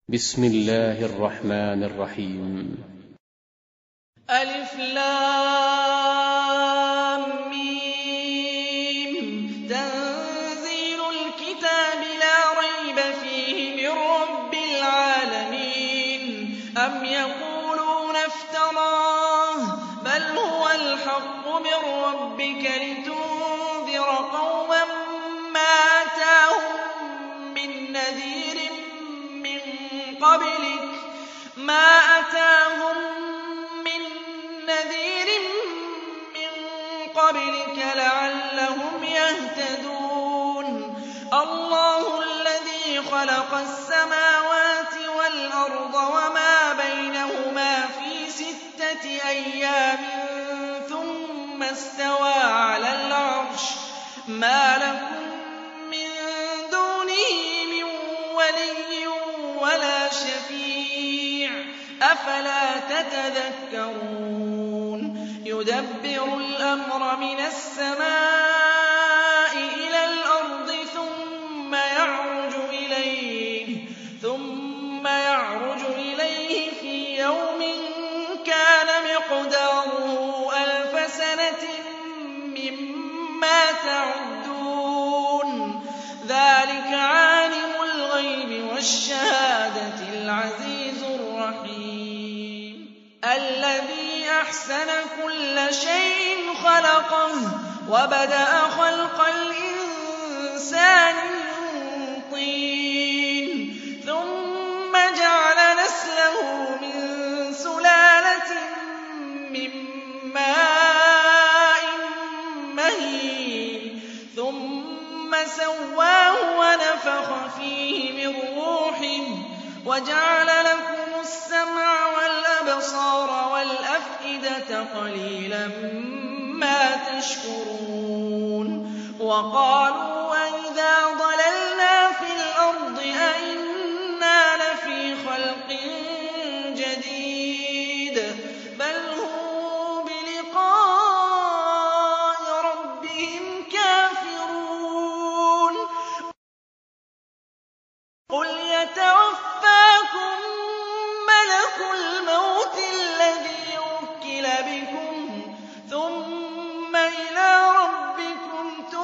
بسم الله الرحمن الرحيم. ألف لام ميم. تنزيل الكتاب لا ريب فيه من رب العالمين. أم يقولون افتراه بل هو الحق من ربك لتنذر قوما ما أتاهم من نذير من قبلك لعلهم يهتدون. الله الذي خلق السماوات والأرض وما بينهما في 6 أيام ثم استوى على العرش. ما لكم من دونه من ولي ولا شفيع أفلا تتذكرون. يدبر الأمر من السماء إلى الأرض ثم يعرج إليه في يوم كان مقداره 1000 سنة مما تعدون. ذلك عالم الغيب والشهادة العزيز الرحيم. الذي أحسن كل شيء خلقه وبدأ خلق الإنسان من طين ثم جعل نسله من سلالة من ماء مهين ثم سواه ونفخ فيه من روحه وجعل لكم السمع والأبصار والأفئدة قليلا ما تشكرون. وقالوا أئذا ضللنا في الأرض أئنا لفي خلق جديد بل هم بلقاء ربهم كافرون. قل يتوفاكم ملك الموت الذي وكل بكم ثم إلى ربكم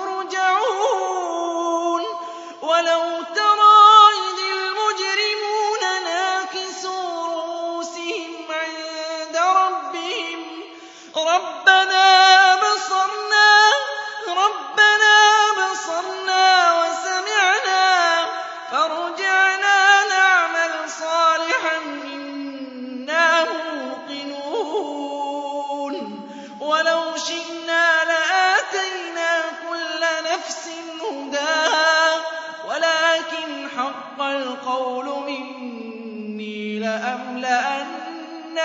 ترجعون. ولو ترى إذ المجرمون ناكسوا رؤوسهم عند ربهم ربنا أبصرنا وسمعنا فارجعنا نعمل صالحا إنا موقنون. ولو شئنا لآتينا كل نفس هداها ولكن حق القول مني لأملأن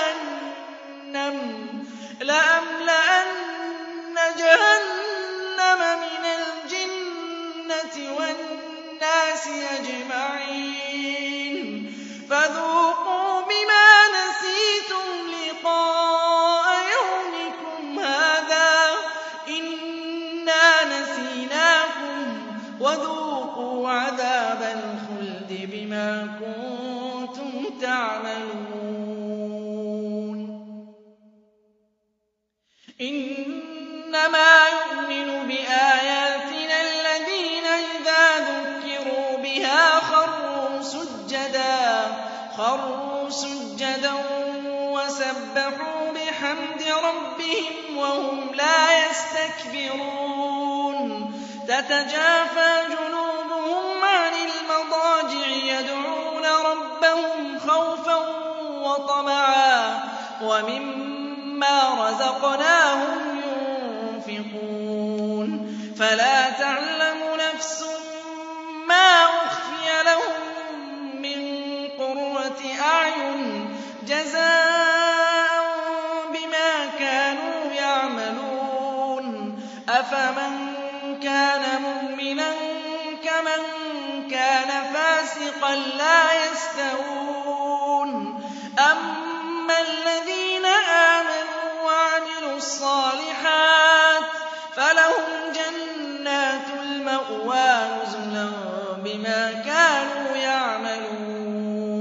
جهنم من الجنة والناس أجمعين. فذوقوا بما نسيتم لقاء يومكم هذا إنا نسيناكم وذوقوا عذاب الخلد بما كنتم تعملون. إنما يؤمن بآياتنا الذين إذا ذكروا بها خروا سجدا وسبحوا بحمد ربهم وهم لا يستكبرون. تتجافى جنوبهم عن المضاجع يدعون ربهم خوفا وطمعا ومما رزقناهم ينفقون. فلا تعلم نفس ما أخفي لهم من قرة أعين جزاء بما كانوا يعملون. أفمن كان مؤمنا كمن كان فاسقا لا يستوون. أما الذين آمنوا وعملوا الصالحات فلهم جنات المأوى نزلا بما كانوا يعملون.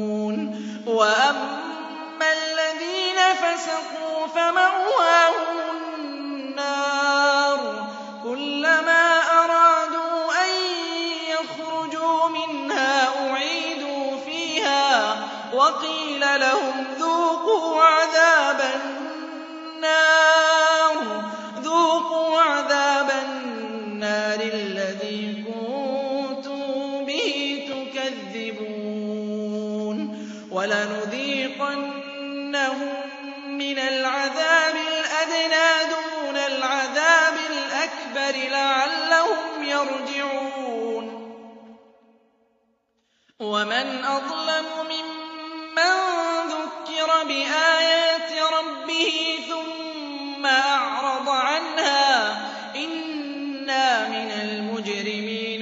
وَأَمَّا الَّذِينَ فَسَقُوا فَمَأْوَاهُمُ النَّارُ كُلَّمَا أَرَادُوا أَن يَخْرُجُوا مِنْهَا أُعِيدُوا فِيهَا وَقِيلَ لَهُمْ ذُوقُوا عَذَابَ النَّارِ الَّذِي كُنتُم بِهِ تُكَذِّبُونَ وَلَنُذِيقَنَّهُم مِّنَ الْعَذَابِ الْأَدْنَىٰ دُونَ الْعَذَابِ الْأَكْبَرِ لَعَلَّهُمْ يَرْجِعُونَ وَمَنْ أَظْلَمُ مِمَّن ذُكِّرَ بِآيَاتِ رَبِّهِ ثُمَّ أَعْرَضَ عَنْهَا ۚ إِنَّا مِنَ الْمُجْرِمِينَ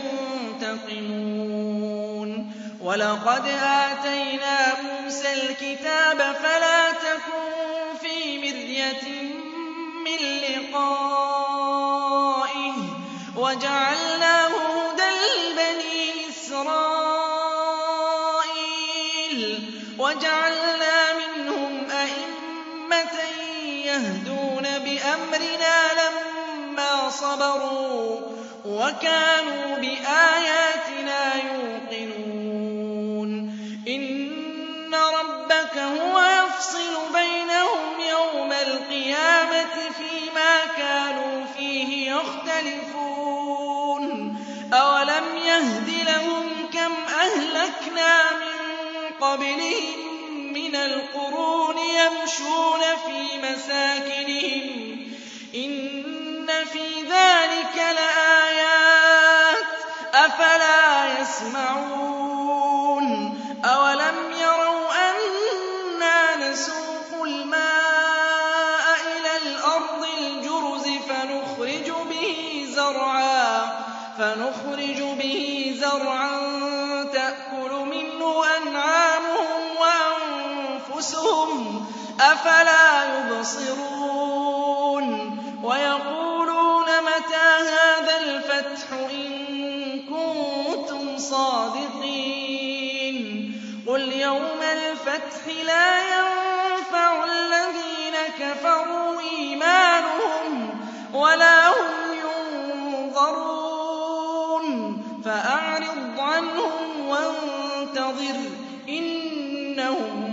مُنتَقِمُونَ وَلَقَدْ آتَيْنَا مُوسَى الْكِتَابَ فَلَا تَكُن فِي مِرْيَةٍ مِّن لِّقَائِهِ وَجَعَلْنَاهُ هُدًى لِّبَنِي إِسْرَائِيلَ وَجَعَلْنَا مِنْهُمْ أَئِمَّةً يَهْدُونَ بِأَمْرِنَا لَمَّا صَبَرُوا وَكَانُوا بِآيَاتِنَا يُوقِنُونَ إِنَّ رَبَّكَ هُوَ يَفْصِلُ بَيْنَهُمْ يَوْمَ الْقِيَامَةِ فِيمَا كَانُوا فِيهِ يَخْتَلِفُونَ أَوَلَمْ يَهْدِ لَهُمْ كَمْ أَهْلَكْنَا مِن قَبْلِهِم مِّنَ الْقُرُونِ يَمْشُونَ فِي مَسَاكِنِهِمْ إِنَّ فِي ذَٰلِكَ لَآيَاتٍ ۖ أَفَلَا يَسْمَعُونَ أَوَلَمْ يَرَوْا أَنَّا نَسُوقُ الْمَاءَ إِلَى الْأَرْضِ الْجُرُزِ فَنُخْرِجُ بِهِ زَرْعًا تَأْكُلُ مِنْهُ أَنْعَامُهُمْ وَأَنفُسُهُمْ ۖ أَفَلَا يُبْصِرُونَ وَيَقُولُونَ مَتَىٰ هَٰذَا الْفَتْحُ إِن كُنتُمْ صَادِقِينَ قُلْ يَوْمَ الْفَتْحِ لَا يَنفَعُ الَّذِينَ كَفَرُوا إِيمَانُهُمْ وَلَا هُمْ يُنظَرُونَ فَأَعْرِضْ عَنْهُمْ وَانتَظِرْ إِنَّهُم